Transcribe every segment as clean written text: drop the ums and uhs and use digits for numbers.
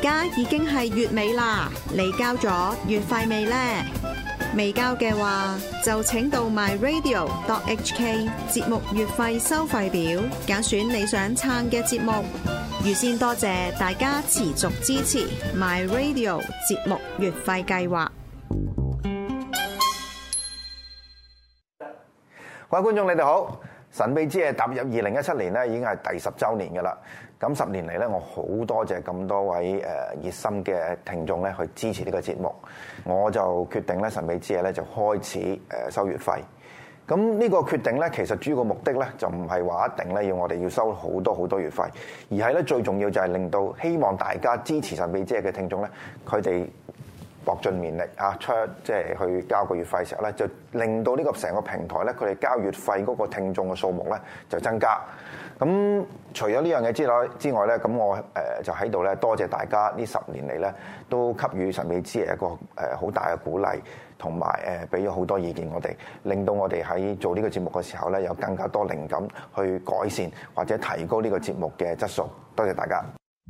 家已經係月尾啦，你交咗月費未呢？未交嘅話，就請到 myradio.hk 節目月費收費表，揀選你想撐嘅節目。預先多謝大家持續支持 myradio 節目月費計劃。 各位觀眾，你哋好！神秘之夜踏入2017年咧，已經係第10週年嘅啦。咁10年嚟咧，我好多謝咁多位熱心嘅聽眾咧去支持呢個節目。我就決定咧，神秘之夜咧就開始收月費。咁呢個決定咧，其實主要嘅目的咧就唔係話一定咧要我哋要收好多月費，而係咧最重要就係令到希望大家支持神秘之夜嘅聽眾咧，佢哋搏盡綿力啊，即係去交個月費嘅時候咧，就令到呢個成個平台咧，佢哋交月費嗰個聽眾嘅數目咧就增加。咁除咗呢樣嘢之外咧，咁我就喺度咧多謝大家呢10年嚟咧都給予神秘之夜一個好大嘅鼓勵，同埋俾咗好多意見我哋，令到我哋喺做呢個節目嘅時候咧有更加多靈感去改善或者提高呢個節目嘅質素。多謝大家。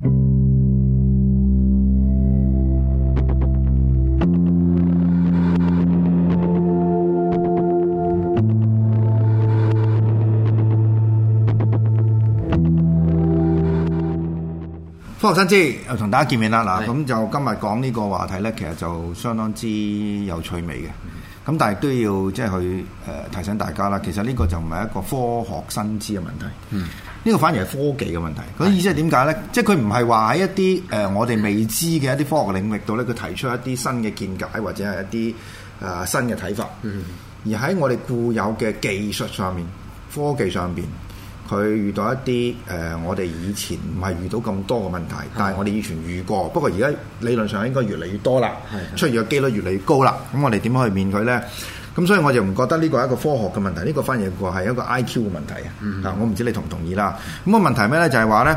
科學新知又同大家見面啦，嗱咁就今日講呢個話題咧，其實就相當之有趣味嘅。咁但係都要即係去提醒大家啦，其實呢個就唔係一個科學新知嘅問題，呢個反而係科技嘅問題。嗰意思係點解咧？即係佢唔係話喺一啲我哋未知嘅一啲科學領域度咧，佢提出一啲新嘅見解或者係一啲新嘅睇法，而喺我哋固有嘅技術上面、科技上邊。佢遇到一啲我哋以前唔係遇到咁多嘅問題，但係我哋以前遇過。不過而家理論上應該越嚟越多啦，出現嘅機率越嚟越高啦。咁我哋點樣去面佢咧？咁所以我就唔覺得呢個係一個科學嘅問題，呢個反而係一個 IQ 嘅問題啊！我唔知你同唔同意啦。咁個問題咩咧？就係話咧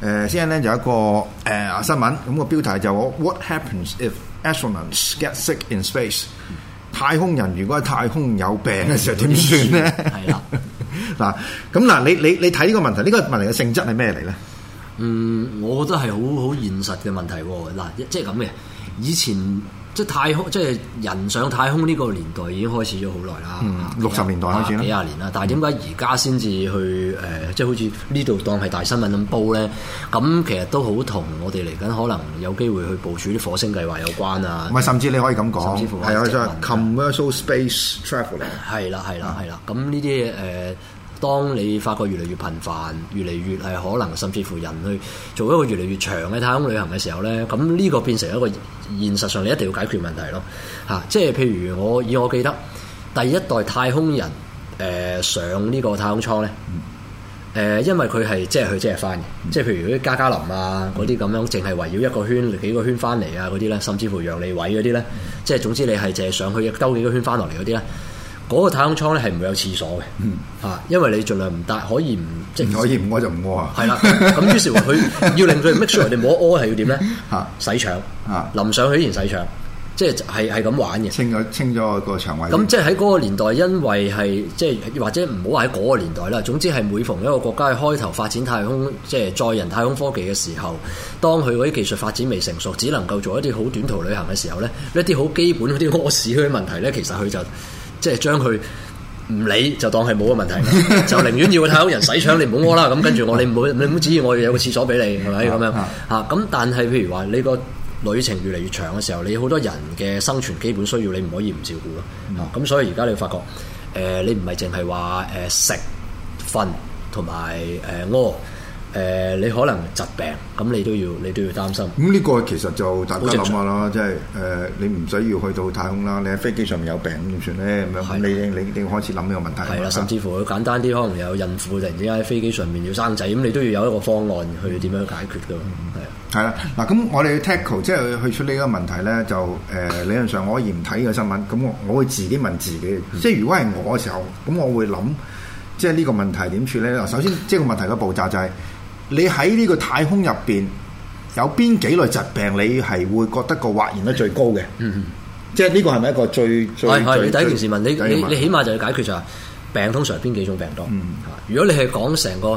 CNN 就有一個新聞，咁個標題就話 What happens if astronauts get sick in space？太空人如果喺太空有病嘅時候點算咧？係啦。嗱，咁嗱，你睇呢個問題，呢個問題嘅性質係咩嚟咧？ 我覺得係好現實嘅問題喎。嗱，即係咁嘅，以前即係太空，即係人上太空呢個年代已經開始咗好耐啦。60年代開始啦，幾廿年啦。但係點解而家先至去即係好似呢度當係大新聞咁煲咧？咁其實都好同我哋嚟緊可能有機會去部署啲火星計劃有關啊。 唔係，甚至你可以咁講， 甚至乎係啊，即係 commercial space travel。 係啦。咁呢啲當你發覺越嚟越頻繁，越嚟越係可能，甚至乎人去做一個越嚟越長嘅太空旅行嘅時候咧，咁呢個變成一個現實上你一定要解決問題咯。即係譬如我記得第一代太空人上呢個太空艙咧，因為佢係即係翻嘅，即係譬如啲加加林啊嗰啲咁樣，淨係圍繞一個圈幾個圈翻嚟啊嗰啲咧，甚至乎楊利偉嗰啲咧，即係總之你係淨係上去兜幾個圈翻落嚟嗰啲咧。嗰個太空艙咧係唔會有廁所嘅，因為你盡量唔帶，可以唔即係可以唔屙就唔屙啊。係啦，咁於是乎佢要令佢 make sure 人哋冇得屙係要點咧？洗腸，臨上去之前洗腸，即係咁玩嘅。清咗個腸胃。咁即係喺嗰個年代，因為係即係或者唔好話喺嗰個年代啦。總之係每逢一個國家喺開頭發展太空，即係載人太空科技嘅時候，當佢嗰啲技術發展未成熟，只能夠做一啲好短途旅行嘅時候咧，一啲好基本嗰啲屙屎嗰啲問題咧，其實佢就即係將佢唔理就當係冇個問題，就寧願要個太空人洗腸，你唔好屙啦。咁跟住你唔好指意我有個廁所俾你，係咪咁樣嚇？咁但係譬如話你個旅程越嚟越長嘅時候，你好多人嘅生存基本需要你唔可以唔照顧咯。咁所以而家你會發覺你唔係淨係話食瞓同埋屙。你可能疾病，咁你都要擔心。咁呢個其實就大家諗下啦，即係你唔使要去到太空啦，你喺飛機上面有病點算咧？咁樣你要開始諗呢個問題。係啦，甚至乎簡單啲，可能有孕婦突然之間喺飛機上面要生仔，咁你都要有一個方案去點樣解決㗎。係啦，嗱咁我哋 tackle 即係去處理呢個問題咧，就理論上我可以唔睇呢個新聞，咁我會自己問自己，即係如果係我嘅時候，咁我會諗，即係呢個問題點處理咧？嗱，首先即係個問題嘅步驟就係。你喺呢個太空入邊有邊幾類疾病你係會覺得個或然率最高嘅？即係呢個係咪一個最你第一件事問你起碼就要解決就係病通常係邊幾種病多？如果你係講成個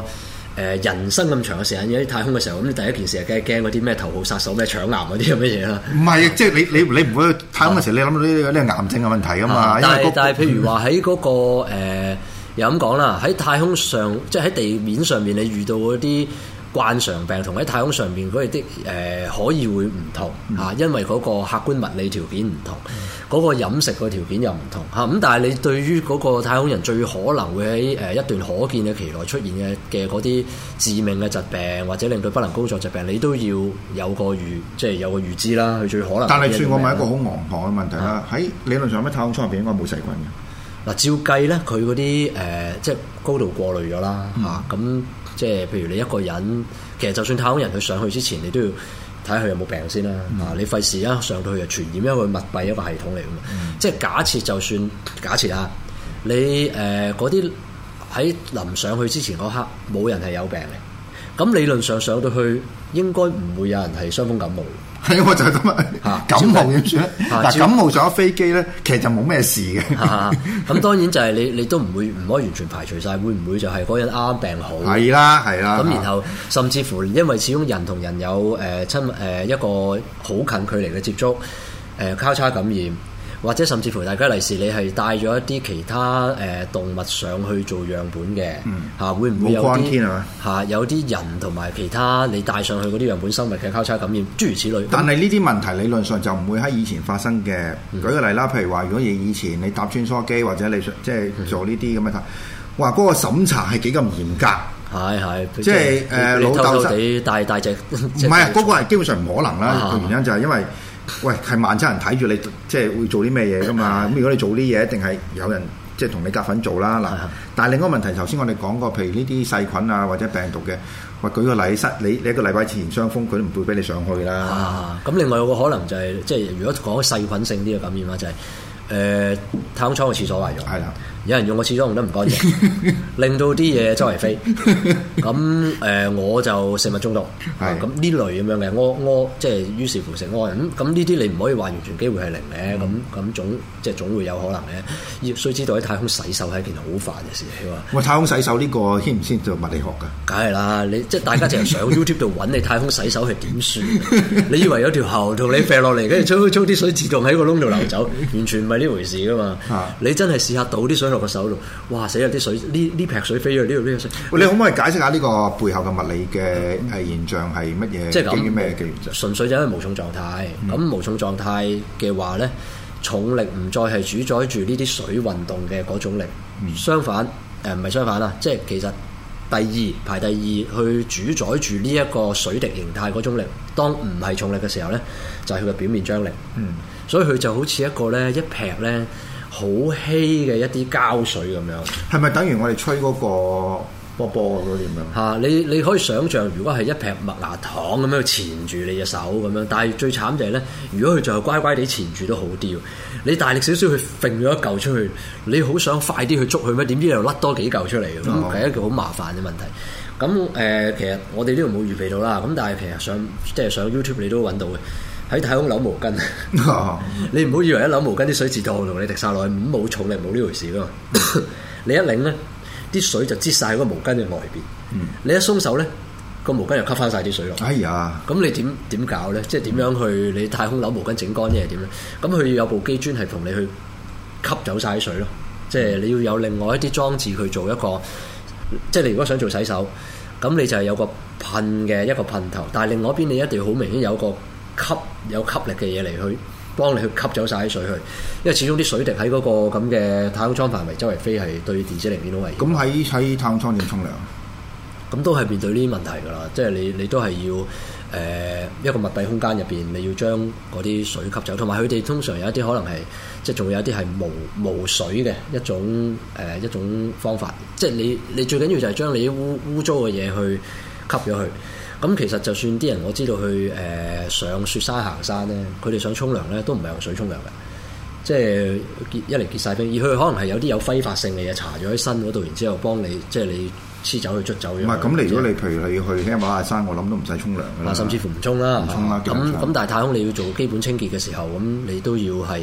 人生咁長嘅時間喺太空嘅時候，咁你第一件事係梗係驚嗰啲咩頭號殺手咩腸癌嗰啲咁嘅嘢啦。 唔係，即係你唔會去太空嘅時候，你諗到呢啲癌症嘅問題噶嘛？ 但係譬如話喺嗰個又咁講啦，喺太空上即係喺地面上面，你遇到嗰啲慣常病同喺太空上面嗰啲可以會唔同嚇，因為嗰個客觀物理條件唔同，嗰個飲食個條件又唔同嚇。咁但係你對於嗰個太空人最可能會喺一段可見嘅期內出現嘅嗰啲致命嘅疾病或者令到不能工作疾病，你都要有個預知啦。佢最可能。 但係算我問一個好昂狂嘅問題啦，喺理論上喺太空艙入邊應該冇細菌嘅。 嗱，照計咧，佢嗰啲即係高度過濾咗啦嚇，咁。即係譬如你一個人，其實就算太空人佢上去之前，你都要睇下佢有冇病先啦。你費事一上到去就傳染，因為佢密閉一個系統嚟㗎嘛。即係假設就算假設啊，你嗰啲喺臨上去之前嗰刻冇人係有病嘅，咁理論上上到去應該唔會有人係傷風感冒。 係，我就係咁啊！感冒點算咧？嗱，感冒上咗飛機咧，其實就冇咩事嘅。 咁當然就係你都唔可以完全排除晒，會唔會就係嗰人啱啱病好？ 係啦。 咁然後甚至乎因為始終人同人有一個好近距離嘅接觸，交叉感染。或者甚至乎大家利是，你係帶咗一啲其他動物上去做樣本嘅嚇，會唔會有啲嚇有啲人同埋其他你帶上去嗰啲樣本生物嘅交叉感染，諸如此類。 但係呢啲問題理論上就唔會喺以前發生嘅。舉個例啦，譬如話，如果以前你搭穿梭機或者你即係做呢啲咁嘅，話嗰個審查係幾咁嚴格。 係， 即係老豆地大隻。 唔係啊，嗰個係基本上唔可能啦。個原因就係因為。喂，係萬七人睇住你，即係會做啲咩嘢噶嘛？咁如果你做啲嘢，一定係有人即係同你夾份做啦。嗱，但係另一個問題，頭先我哋講過，譬如呢啲細菌啊或者病毒嘅，喂，舉個例，你一個禮拜前傷風，佢都唔會俾你上去啦。咁另外有個可能就係，即係如果講細菌性啲嘅感染啦，就係太空艙嘅廁所壞咗。係啦。有人用個廁所用得唔乾淨，令到啲嘢周圍飛。咁我就食物中毒。咁呢類咁樣嘅屙，即係於是乎食屙。咁呢啲你唔可以話完全機會係零嘅。咁總會有可能嘅。須知道喺太空洗手係一件好煩嘅事嚟喎。 喂，太空洗手呢個牽唔牽做物理學㗎？ 梗係啦，你即係大家淨係上 YouTube 度揾你太空洗手係點算？你以為有條喉同你飛落嚟，跟住沖啲水自動喺個窿度流走，完全唔係呢回事㗎嘛。你真係試下倒啲水落個手度，哇！死啦！啲水呢劈水飛咗呢度呢個水。 你可唔可以解釋下呢個背後嘅物理嘅現象係乜嘢？ 即係基於咩嘅原則？ 純粹就係無重狀態。咁無重狀態嘅話咧，重力唔再係主宰住呢啲水運動嘅嗰種力。相反，唔係相反啦，即係其實排第二去主宰住呢一個水滴形態嗰種力。當唔係重力嘅時候咧，就係佢嘅表面張力。所以佢就好似一個咧一劈咧。好稀嘅一啲膠水咁樣，係咪等於我哋吹嗰個波波嗰啲咁樣？你可以想像，如果係一劈麥芽糖咁樣纏住你隻手咁樣，但係最慘就係咧，如果佢就係乖乖地纏住都好啲，你大力少少去揈咗一嚿出去，你好想快啲去捉佢咩？點知又甩多幾嚿出嚟咁，係一個好麻煩嘅問題。咁其實我哋呢度冇預備到啦。咁但係其實上 YouTube 你都揾到嘅。喺太空扭毛巾，你唔好以為一扭毛巾啲水自動同你滴晒落去，冇重力冇呢回事噶嘛。你一擰咧，啲水就擠晒喺個毛巾嘅外邊。你一鬆手咧，個毛巾又吸翻晒啲水落。哎呀！咁你點搞咧？即係點樣去你太空扭毛巾整乾啲係點咧？咁佢有部機專係同你去吸走晒啲水咯。即係你要有另外一啲裝置去做一個，即係你如果想做洗手，咁你就係有個噴嘅一個噴頭，但係另外一邊你一定要好明顯有個有吸力嘅嘢嚟去幫你去吸走晒啲水去，因為始終啲水滴喺嗰個咁嘅太空艙範圍周圍飛係對電子零件好危險。咁喺太空艙點沖涼？咁都係面對呢啲問題㗎啦，即係你都係要一個密閉空間入邊，你要將嗰啲水吸走，同埋佢哋通常有一啲可能係即係仲有一啲係無水嘅一種方法，即係你最緊要就係將你啲污糟嘅嘢去吸咗去。咁其實就算啲人我知道去上雪山行山咧，佢哋想沖涼咧都唔係用水沖涼嘅，即係一嚟結晒冰，而佢可能係有啲有揮發性嘅嘢搽咗喺身嗰度，然之後幫你即係你黐走去捽走。唔係咁，你如果你譬如你去喜馬拉雅山，我諗都唔使沖涼㗎啦，甚至乎唔沖啦。咁但係太空你要做基本清潔嘅時候，咁你都要係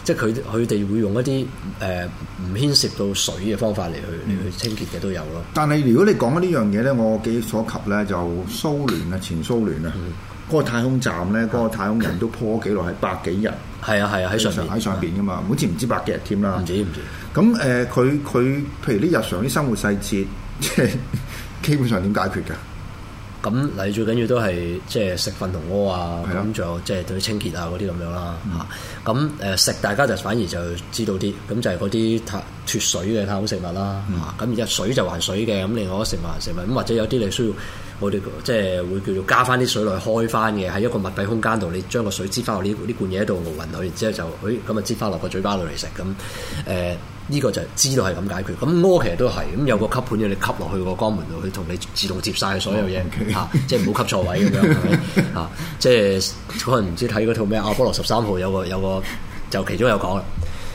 即係佢哋會用一啲唔牽涉到水嘅方法嚟去清潔嘅都有咯。 但係如果你講緊呢樣嘢咧，我記憶所及咧，就蘇聯啊，前蘇聯啊，嗰個太空站咧，嗰個太空人都破紀錄係百幾日。 係啊喺上邊㗎嘛，好似唔知百幾日添啦。 唔知。 咁佢譬如啲日常啲生活細節，即係基本上點解決㗎？ 咁你最緊要都係即係食瞓同屙啊，咁仲有即係對清潔啊嗰啲咁樣啦嚇。咁食大家就反而就知道啲，咁就係嗰啲脫水嘅太空食物啦嚇。咁而家水就還水嘅，咁另外嗰食物咁或者有啲你需要我哋即係會叫做加翻啲水落去開翻嘅，喺一個密閉空間度，你將個水擠翻落呢罐嘢喺度熬勻佢，然之後就咁啊擠翻落個嘴巴度嚟食咁呢個就知道係咁解決。咁屙其實都係咁有個吸盤嘅，你吸落去個肛門度，佢同你自動接晒所有嘢嚇，即係唔好吸錯位咁樣係咪嚇？即係可能唔知睇嗰套咩阿波羅13號有個就其中有講啦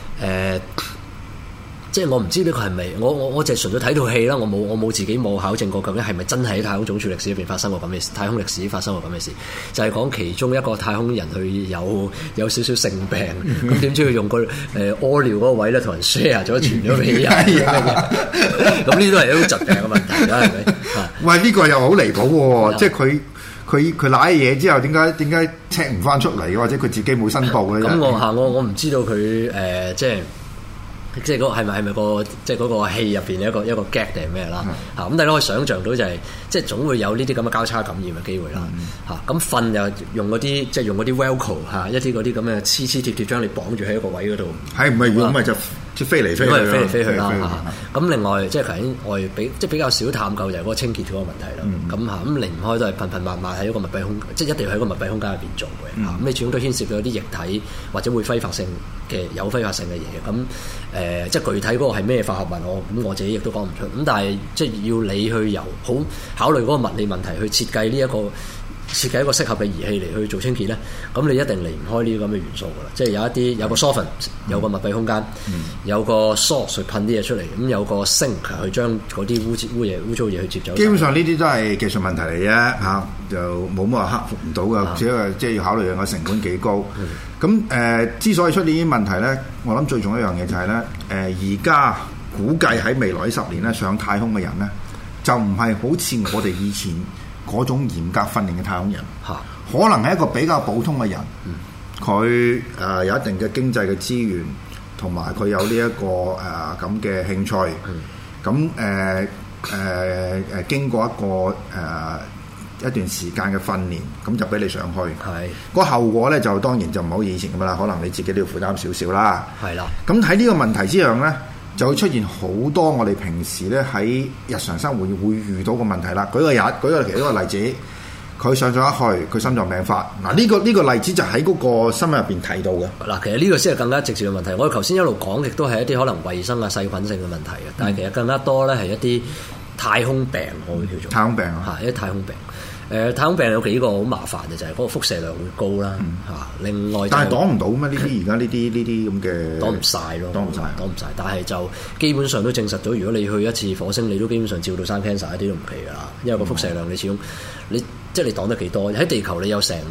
即係我唔知呢個係咪我就係純粹睇套戲啦，我冇自己冇考證過究竟係咪真係喺太空總署歷史入邊發生過咁嘅事，太空歷史發生過咁嘅事，就係講其中一個太空人佢有少少性病，咁點知佢用個屙尿嗰個位咧同人 share 咗傳咗俾人，咁呢都係一種疾病嘅問題啦，係咪？ 喂，呢個又好離譜喎！即係佢攋嘢之後，點解 check 唔翻出嚟，或者佢自己冇申報咧？ 咁我唔知道佢即係嗰係咪個即係嗰個戲入邊一個 gag 定係咩啦嚇？咁大家可以想像到就係即係總會有呢啲咁嘅交叉感染嘅機會啦嚇。咁瞓又用嗰啲即係用嗰啲 Velcro 嚇，一啲嗰啲咁嘅黐貼將你綁住喺一個位嗰度。係唔係如果唔係就飛嚟飛去啦嚇。咁另外即係頭先我哋比較少探究就係嗰個清潔嗰個問題啦。咁嚇咁離唔開都係頻喺一個密閉空，即係一定要喺個密閉空間入邊做嘅嚇。咁你始終都牽涉到啲液體或者會揮發性嘅有揮發性嘅嘢咁。即係具體嗰個係咩化合物，我自己亦都講唔出。咁但係即係要你去由好考慮嗰個物理問題去設計一個適合嘅儀器嚟去做清潔咧，咁你一定離唔開呢啲咁嘅元素㗎啦。即係有個 soffit， 有個密閉空間，有個 source 去噴啲嘢出嚟，咁有個 sink 去將嗰啲污糟嘢去接走。基本上呢啲都係技術問題嚟啫嚇，就冇乜話克服唔到㗎，只係即係要考慮個成本幾高。咁之所以出呢啲問題咧，我諗最重要一樣嘢就係咧，而家估計喺未來10年咧上太空嘅人咧，就唔係好似我哋以前嗰種嚴格訓練嘅太空人，可能係一個比較普通嘅人，佢有一定嘅經濟嘅資源，同埋佢有呢一個咁嘅興趣，咁經過一段時間嘅訓練，咁就俾你上去。個後果咧就當然就唔好似以前咁啦，可能你自己都要負擔少少啦。係啦。咁喺呢個問題之上咧，就會出現好多我哋平時咧喺日常生活會遇到嘅問題啦。舉個其中一個例子，佢上咗去，佢心臟病發。嗱，呢個例子就喺嗰個新聞入邊睇到嘅。嗱， 其實呢個先係更加直接嘅問題。我哋頭先一路講亦都係一啲可能衞生啊、細菌性嘅問題嘅，但係其實更加多咧係一啲太空病，我會叫做太空病啊， 一啲太空病。太空病有幾個好麻煩嘅，就係嗰個輻射量會高啦嚇。另外， 但係擋唔到咩？呢啲而家呢啲咁嘅擋唔晒咯，擋唔晒。但係就基本上都證實到，如果你去一次火星，你都基本上照到生 cancer 一啲都唔奇㗎啦。因為個輻射量你始終即係你擋得幾多？喺地球你有成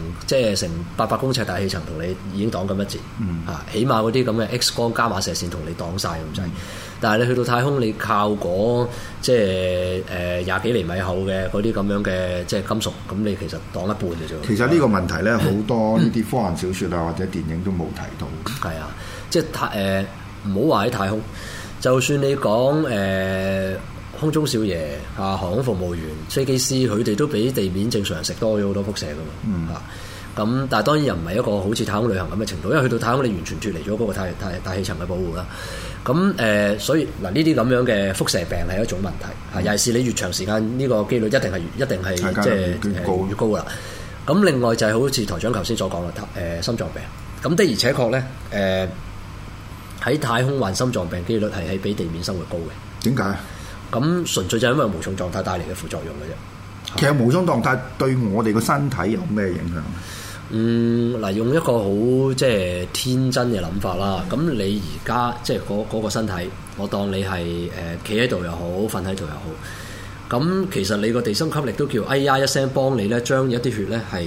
800公尺大氣層同你已經擋緊一截嚇，起碼嗰啲咁嘅 X 光伽馬射線同你擋晒咁滯。但係你去到太空，你靠嗰即係20幾厘米厚嘅嗰啲咁樣嘅即係金屬，咁你其實擋一半嘅啫。 其實呢個問題咧，好多呢啲科幻小説啊或者電影都冇提到。 係啊，即係唔好話喺太空，就算你講空中少爺啊、航空服務員、飛機師，佢哋都比地面正常人食多咗好多輻射㗎嘛。咁但係當然又唔係一個好似太空旅行咁嘅程度，因為去到太空你完全脫離咗嗰個大氣層嘅保護啦。咁所以嗱呢啲咁樣嘅輻射病係一種問題，尤其是你越長時間呢個機率一定係即係越高啦。咁另外就係好似台長頭先所講啦，心臟病。咁的而且確咧，喺太空患心臟病機率係比地面生活高嘅。 點解？咁純粹就係因為無重狀態帶嚟嘅副作用嘅啫。 其實無重狀態對我哋個身體有咩影響？ 嗱，用一個好即係天真嘅諗法啦。咁你而家即係嗰個身體，我當你係企喺度又好，瞓喺度又好。咁其實你個地心吸力都叫哎呀一聲幫你咧，將一啲血咧係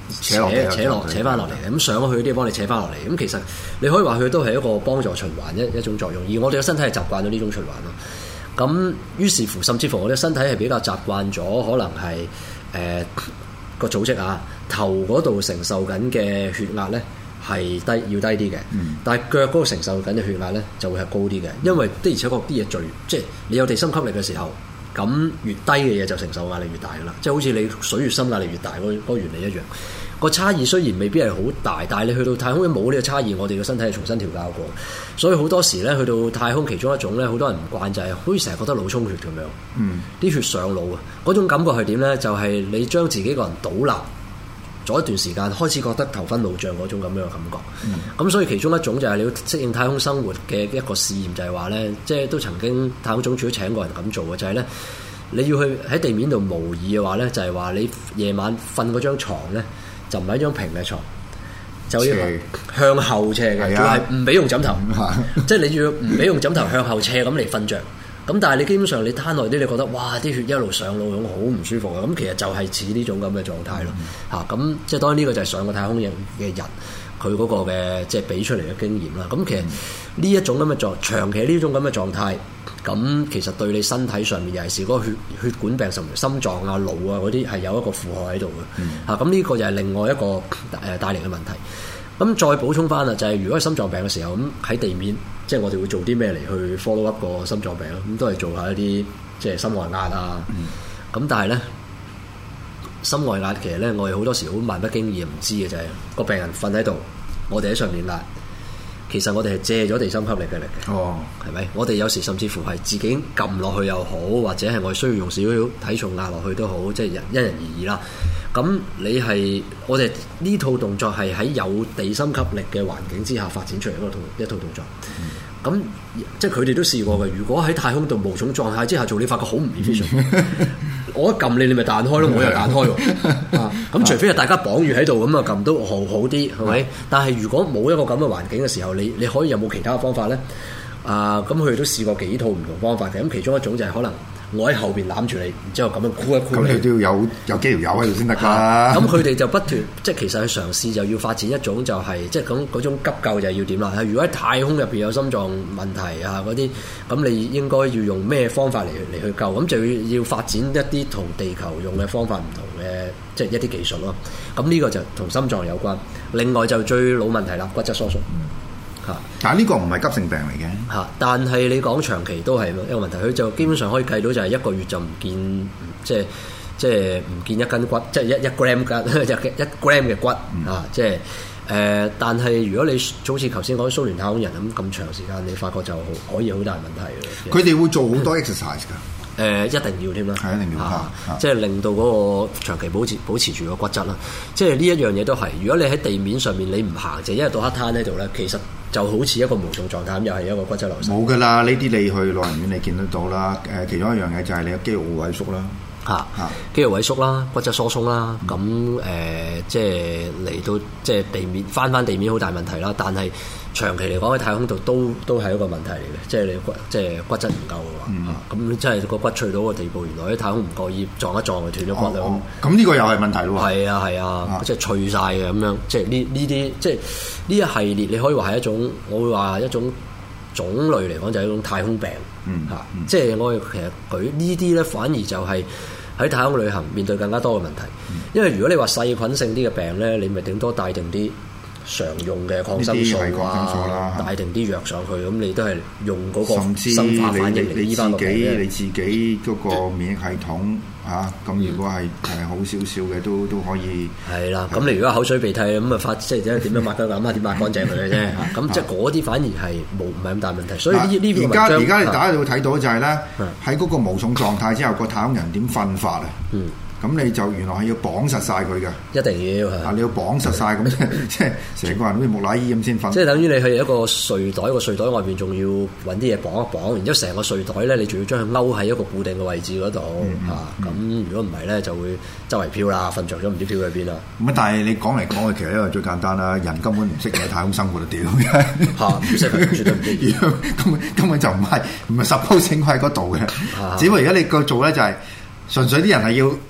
扯翻落嚟嘅，咁上咗去嗰啲幫你扯翻落嚟，咁其實你可以話佢都係一個幫助循環一種作用，而我哋嘅身體係習慣咗呢種循環咯。咁於是乎，甚至乎我哋身體係比較習慣咗，可能係個組織啊頭嗰度承受緊嘅血壓咧係要低啲嘅，但係腳嗰度承受緊嘅血壓咧就會係高啲嘅，因為的而且確啲嘢即係你有地心吸力嘅時候。咁越低嘅嘢就承受壓力越大噶啦，即係好似你水越深壓力越大嗰個原理一樣。個差異雖然未必係好大，但係你去到太空冇呢個差異，我哋嘅身體係重新調校過。所以好多時咧去到太空，其中一種咧好多人唔慣就係好似成日覺得腦充血咁樣，啲血上腦啊，嗰種感覺係點咧？就係你將自己個人倒立咗一段時間，開始覺得頭昏腦脹嗰種咁樣嘅感覺。咁所以其中一種就係你要適應太空生活嘅一個試驗，就係話咧，即係都曾經太空總署都請過人咁做嘅，就係咧你要去喺地面度模擬嘅話咧，就係話你夜晚瞓嗰張牀咧，就唔係一張平嘅床，就要向後斜嘅，係唔俾用枕頭，即係你要唔俾用枕頭向後斜咁嚟瞓着。咁但係你基本上你攤耐啲，你覺得哇啲血一路上腦咁好唔舒服嘅，咁其實就係似呢種咁嘅狀態咯嚇。咁即係當然呢個就係上過太空嘅人佢嗰個嘅即係俾出嚟嘅經驗啦。咁其實呢一種咁嘅長期呢種咁嘅狀態，咁其實對你身體上面尤其是嗰個血管病，甚至心臟啊、腦啊嗰啲係有一個負荷喺度嘅嚇。咁呢個就係另外一個帶嚟嘅問題。咁再補充翻啦，就係如果係心臟病嘅時候，咁喺地面，即係我哋會做啲咩嚟去 follow up 個心臟病咯？咁都係做下一啲即係心外壓啊。咁但係咧，心外壓其實咧，我哋好多時好漫不經意唔知嘅就係個病人瞓喺度，我哋喺上面壓，其實我哋係借咗地心吸力嘅力嘅。哦，係咪？我哋有時甚至乎係自己撳落去又好，或者係我哋需要用少少體重壓落去都好，即係因人而異啦。咁你係我哋呢套動作係喺有地心吸力嘅環境之下發展出嚟一套動作。咁即係佢哋都試過嘅。如果喺太空度無重狀態之下做，你發覺好唔 efficient。我一撳你咪彈開咯，我又彈開喎。咁除非係大家綁住喺度咁啊，撳都好啲，係咪？但係如果冇一個咁嘅環境嘅時候，你可以有冇其他方法咧？咁佢哋都試過幾套唔同方法嘅。咁其中一種就係可能。我喺後邊攬住你，然之後咁樣箍一箍你。咁你都要有幾條友喺度先得㗎。咁佢哋就不斷即係其實去嘗試就要發展一種就係、是、即係咁嗰種急救就係要點啦。如果喺太空入邊有心臟問題啊嗰啲，咁你應該要用咩方法嚟去救？咁就要發展一啲同地球用嘅方法唔同嘅，即係一啲技術咯。咁呢個就同心臟有關。另外就最老問題啦，骨質疏鬆。 但係呢個唔係急性病嚟嘅嚇，但係你講長期都係一個問題，佢就基本上可以計到就係一個月就唔見，即係唔見一斤骨，即係一 gram 一 gram 嘅骨啊，即係但係如果你好似頭先講蘇聯太空人咁長時間，你發覺就可以好大問題。 佢哋會做好多 exercise 㗎。 一定要添啦， 係一定要即係令到嗰個長期保持住個骨質啦。即係呢一樣嘢都係，如果你喺地面上面你唔行，就一日到黑攤喺度咧，其實就好似一個無重狀態咁，又係一個骨質流失。冇㗎啦，呢啲你去老人院你見得到啦。其中一樣嘢就係你嘅肌肉會萎縮啦， 肌肉萎縮啦，骨質疏鬆啦。咁即係嚟到即係地面翻地面好大問題啦。但係長期嚟講喺太空度都係一個問題嚟嘅，即係你骨質唔夠嘅話，咁即係個骨脆到個地步，原來喺太空唔覺意撞一撞就斷咗骨啦。 咁呢個又係問題咯。 係啊，即係脆晒嘅咁樣，即係呢啲即係呢一系列，你可以話係一種，我會話一種種類嚟講就係一種太空病。即係我哋其實舉呢啲咧，反而就係喺太空旅行面對更加多嘅問題。因為如果你話細菌性啲嘅病咧，你咪頂多帶定啲常用嘅抗生素啊，帶定啲藥上去，咁你都係用嗰個生化反應嚟醫翻落嚟。 你自己嗰個免疫系統咁如果係好少少嘅，都可以。係啦， 咁你如果口水鼻涕咁啊即係點樣抹得諗下點抹乾淨佢嘅啫。咁即係嗰啲反而係唔係咁大問題。所以呢邊而家你大家會睇到就係咧，喺嗰個無重狀態之後，個太空人點瞓法啊？咁你就原來係要綁實晒佢嘅， 一定要你要綁實晒咁，即係成個人好似木乃伊咁先瞓。 即係等於你去一個睡袋，個睡袋外邊仲要揾啲嘢綁一綁，然之後成個睡袋咧，你仲要將佢勾喺一個固定嘅位置嗰度咁如果唔係咧，就會周圍飄啦，瞓着咗唔知飄去邊啦。 咁但係你講嚟講去，其實因為最簡單啦，人根本唔識喺太空生活就屌唔識，絕對唔知。 根本就唔係 suppose 喺嗰度嘅。只不過而家你個做咧就係純粹啲人係要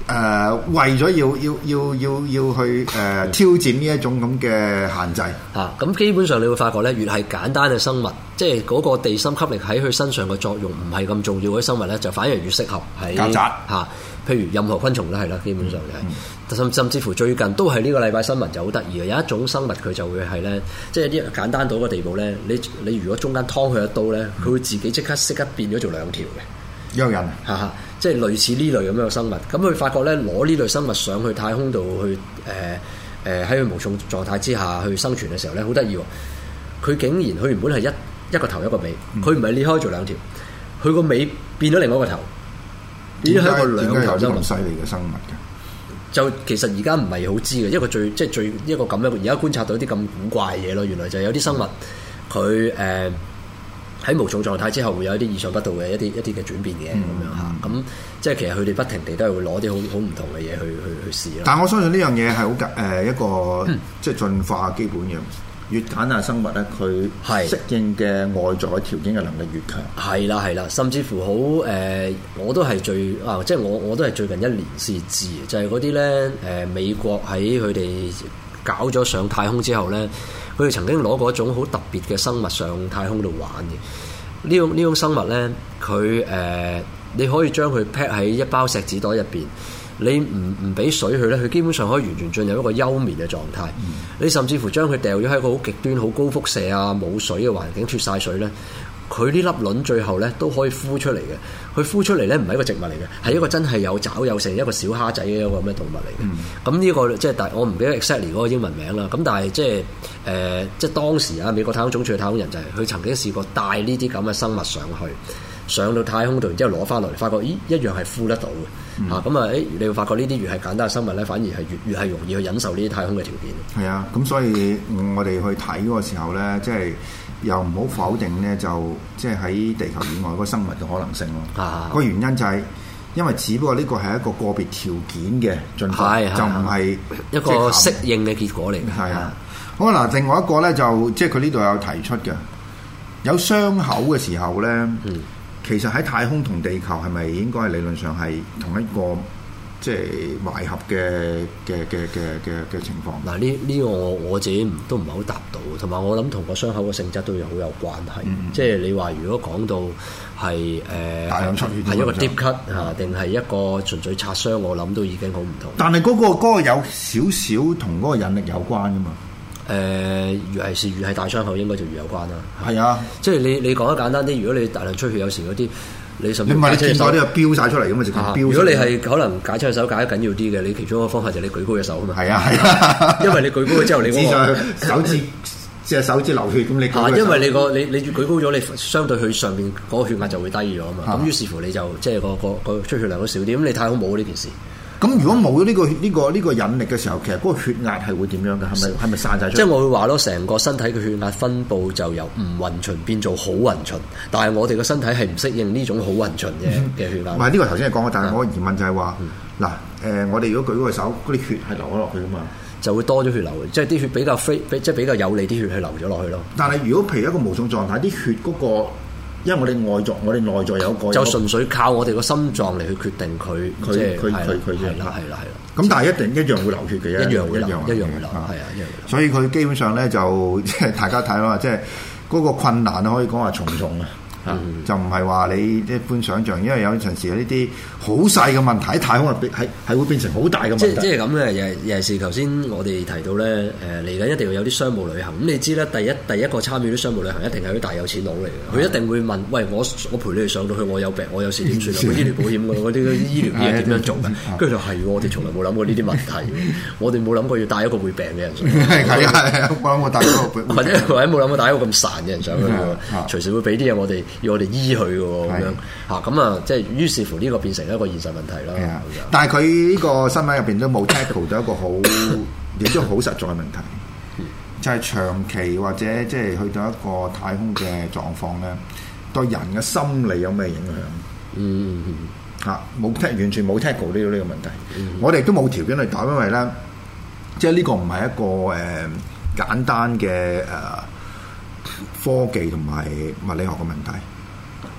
為咗要去挑戰呢一種咁嘅限制咁基本上你會發覺咧，越係簡單嘅生物，即係嗰個地心吸力喺佢身上嘅作用唔係咁重要嘅生物咧，就反而越適合喺曱甴譬如任何昆蟲都係啦，基本上就係、甚至乎最近都係呢個禮拜新聞就好得意嘅，有一種生物佢就會係咧，即係啲簡單到個地步咧，你如果中間劏佢一刀咧，佢會自己即刻變咗做兩條嘅。 有人即係類似呢類咁樣嘅生物，咁佢發覺咧攞呢類生物上去太空度去喺佢無重狀態之下去生存嘅時候咧，好得意喎！佢竟然佢原本係一個頭一個尾，佢唔係裂開做兩條，佢個尾變咗另外一個頭，變咗係一個兩頭生物。 咁犀利嘅生物嘅， 就其實而家唔係好知嘅，一個最一個咁樣，而家觀察到啲咁古怪嘢咯。原來就係有啲生物佢喺無重狀態之後會有一啲意想不到嘅一啲嘅轉變嘅咁樣嚇，咁即係其實佢哋不停地都係會攞啲好唔同嘅嘢去試咯。 但係我相信呢樣嘢係好一個即係進化基本嘅，越簡單嘅生物咧，佢適應嘅外在條件嘅能力越強。係啦，甚至乎好我都係即係我都係最近一年先知，就係嗰啲咧美國喺佢哋搞咗上太空之後咧，佢哋曾經攞過一種好特別嘅生物上太空度玩嘅。呢種生物咧，佢你可以將佢 pack 喺一包錫紙袋入邊，你唔俾水佢咧，佢基本上可以完全進入一個休眠嘅狀態。你甚至乎將佢掉咗喺一個好極端、好高輻射啊、冇水嘅環境脫晒水咧，佢呢粒卵最後咧都可以孵出嚟嘅。佢孵出嚟咧唔係一個植物嚟嘅，係一個真係有爪有成一個小蝦仔嘅一個咁嘅動物嚟嘅。咁呢個即係我唔記得 exactly 嗰個英文名啦。咁但係即係當時美國太空總署嘅太空人就係佢曾經試過帶呢啲咁嘅生物上到太空度，然之後攞翻落嚟，發覺一樣係孵得到嘅。你會發覺呢啲越係簡單嘅生物咧，反而係越係容易去忍受呢啲太空嘅條件。 係啊，咁所以我哋去睇嗰個時候咧，即係又唔好否定咧，就即係喺地球以外嗰個生物嘅可能性咯。個原因就係因為只不過呢個係一個個別條件嘅進化，就唔係一個適應嘅結果嚟嘅。 係啊，好嗱，另外一個咧就即係佢呢度有提出嘅，有傷口嘅時候咧。其實喺太空同地球係咪應該係理論上係同一個即係埋合嘅情況？ 嗱，呢個我自己都唔係好答到，同埋我諗同個傷口嘅性質都有好有關係。即係你話如果講到係大量出血係一個 deep cut 定係一個純粹擦傷，我諗都已經好唔同。 但係嗰個有少少同嗰個引力有關㗎嘛？ 越係大傷口，應該就越有關啦。 係啊， 即係你講得簡單啲，如果你大量出血，有時嗰啲你甚至唔係你見到啲飆晒出嚟咁嘛，直接飆。 如果你係可能解出隻手解得緊要啲嘅，你其中一個方法就係你舉高隻手啊嘛。 係啊， 因為你舉高咗之後，你隻手指流血咁你。 因為你舉高咗，你相對佢上邊嗰個血壓就會低咗啊嘛。咁於是乎你就即係個出血量都少啲。咁你太空冇呢件事。 咁如果冇咗呢個引力嘅時候，其實嗰個血壓係會點樣嘅？係咪散晒出嚟？ 即係我會話咯，成個身體嘅血壓分佈就由唔勻循變做好勻循，但係我哋嘅身體係唔適應呢種好勻循嘅血壓。 唔係呢個頭先係講過，但係我疑問就係話嗱我哋如果舉嗰個手，嗰啲血係流咗落去㗎嘛，就會多咗血流， 即係啲血比較有利啲血係流咗落去咯。 但係如果譬如一個無重狀態，啲血嗰個。因為我哋內在有一個就純粹靠我哋個心臟嚟去決定佢係啦。 咁但係一樣會流血嘅， 一樣會流，係啊，一樣會流。 所以佢基本上咧就即係大家睇啦，即係嗰個困難可以講話重重啊。就唔係話你一般想像，因為有陣時有呢啲好細嘅問題喺太空入邊係會變成好大嘅問題。 即係咁嘅，尤其是頭先我哋提到咧，嚟緊一定要有啲商務旅行。咁你知咧，第一個參與啲商務旅行一定係啲大有錢佬嚟嘅，佢一定會問：喂，我陪你哋上到去，我有病，我有事點算啊？醫療保險嗰啲醫療嘢點樣做嘅？跟住就係我哋從來冇諗過呢啲問題，我哋冇諗過要帶一個會病嘅人上去。 係冇諗過帶一個或者冇諗過帶一個咁孱嘅人上去喎，隨時會俾啲嘢要我哋醫佢嘅喎，咁樣咁啊，即係於是乎呢個變成一個現實問題啦。 但係佢呢個新聞入邊都冇 tackle 到一個好亦都好實在嘅問題，就係長期或者即係去到一個太空嘅狀況咧，對人嘅心理有咩影響？完全冇 tackle 呢個問題。我哋都冇條件去答，因為咧，即係呢個唔係一個簡單嘅科技同埋物理學嘅問題，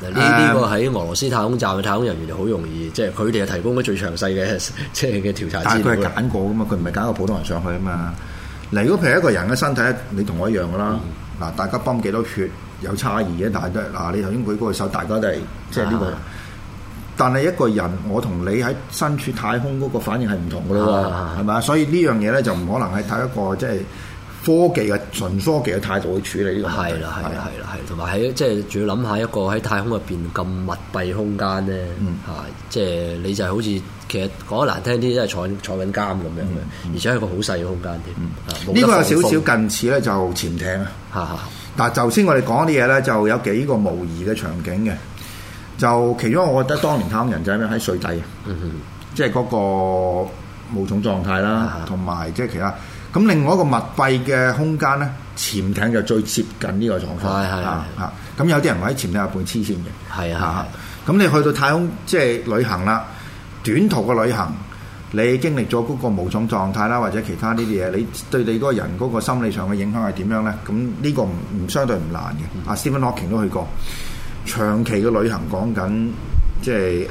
呢個喺俄羅斯太空站嘅太空人員就好容易，即係佢哋係提供咗最詳細嘅即係嘅調查資料。 但係佢係揀過噶嘛，佢唔係揀個普通人上去啊嘛。嗱，如果譬如一個人嘅身體，你同我一樣噶啦。嗱，大家泵幾多血有差異嘅，但係都嗱，你頭先舉嗰個手，大家都係即係呢個。但係一個人，我同你喺身處太空嗰個反應係唔同噶咯喎，係咪？所以呢樣嘢咧就唔可能係睇一個即係科技嘅純科技嘅態度去處理呢個問題。係啦， 同埋喺即係仲要諗下一個喺太空入邊咁密閉空間咧，即係你就係好似其實講得難聽啲，即係坐緊監咁樣嘅，而且係個好細嘅空間添。 呢個有少少近似咧就潛艇啊。但係頭先我哋講啲嘢咧，就有幾個模擬嘅場景嘅。就其中，我覺得當年太空人就係咩喺水底，即係嗰個無重狀態啦，同埋即係其他。咁另外一個密閉嘅空間咧，潛艇就最接近呢個狀況。咁有啲人話喺潛艇入邊黐線嘅。咁你去到太空即係旅行啦，短途嘅旅行，你經歷咗嗰個無重狀態啦，或者其他呢啲嘢，你對你嗰個人嗰個心理上嘅影響係點樣咧？咁呢個唔相對唔難嘅。阿 Stephen Hawking 都去過。長期嘅旅行講緊，即係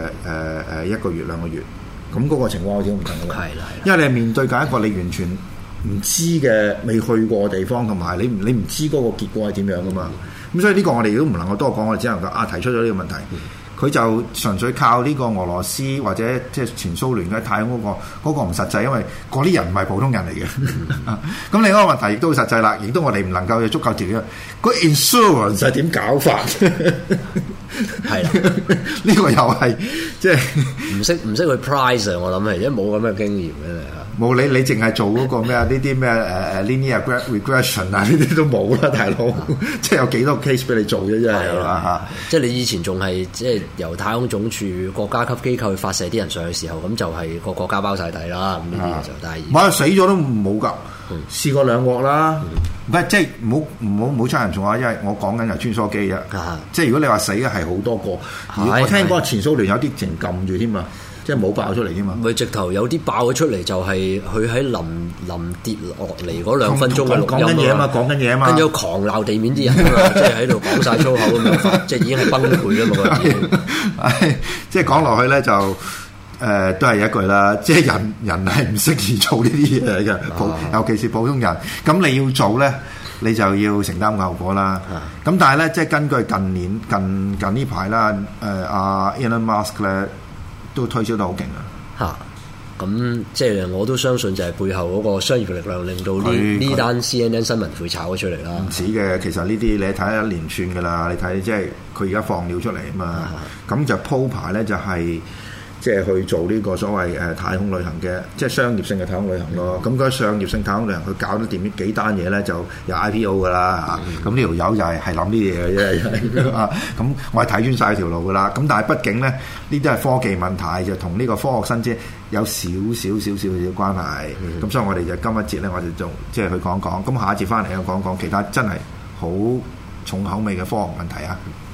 1個月2個月，咁嗰個情況好似唔同嘅。因為你係面對緊一個你完全唔知嘅、未去過嘅地方，同埋你唔知嗰個結果係點樣噶嘛。咁所以呢個我哋都唔能夠多講，我哋只能夠提出咗呢個問題。佢就純粹靠呢個俄羅斯或者即係前蘇聯嘅太空嗰個唔實際，因為嗰啲人唔係普通人嚟嘅。咁另一個問題亦都實際啦，亦都我哋唔能夠有足夠條件。個 insurance 係點搞法？係啦，呢個又係即係唔識去 price 啊！我諗係，因為冇咁嘅經驗嘅。 冇你淨係做嗰個咩啊？呢啲咩linear regression 啊？呢啲都冇啦，大佬。即係有幾多 case 俾你做啫，真係啦。 即係你以前仲係即係由太空總署國家級機構去發射啲人上去嘅時候，咁就係個國家包晒底啦。咁呢啲就但係冇死咗都冇㗎。試過2鑊啦。唔係即係唔好差人重啊！因為我講緊係穿梭機啫。即係如果你話死嘅係好多個，我聽講前蘇聯有啲淨撳住添啊。即係冇爆出嚟啫嘛，咪直頭有啲爆咗出嚟，就係佢喺臨跌落嚟嗰2分鐘嘅錄音講緊嘢啊嘛， 跟住狂鬧地面啲人啊嘛，即係喺度講晒粗口咁樣，即係已經係崩潰啦嘛。 即係講落去咧就都係一句啦，即係人係唔適宜做呢啲嘢嘅，尤其是普通人。咁你要做咧，你就要承擔個後果啦。咁但係咧，即係根據近呢排啦，阿 Elon Musk 咧。都推銷得好勁啊！ 咁即係我都相信就係背後嗰個商業嘅力量，令到呢單 CNN 新聞會炒咗出嚟啦。 唔止嘅，其實呢啲你睇一連串㗎啦，你睇即係佢而家放料出嚟啊嘛，咁就鋪排咧就係即係去做呢個所謂太空旅行嘅，即係商業性嘅太空旅行咯。咁嗰商業性太空旅行，佢搞得掂幾單嘢咧，就有 IPO 㗎啦。咁呢條友就係諗呢啲嘢嘅啫。咁我係睇穿晒條路㗎啦。咁但係畢竟咧，呢啲係科技問題，就同呢個科學新知有少少關係。咁所以我哋就今一節咧，我哋就即係去講講。咁下一節翻嚟又講講其他真係好重口味嘅科學問題啊！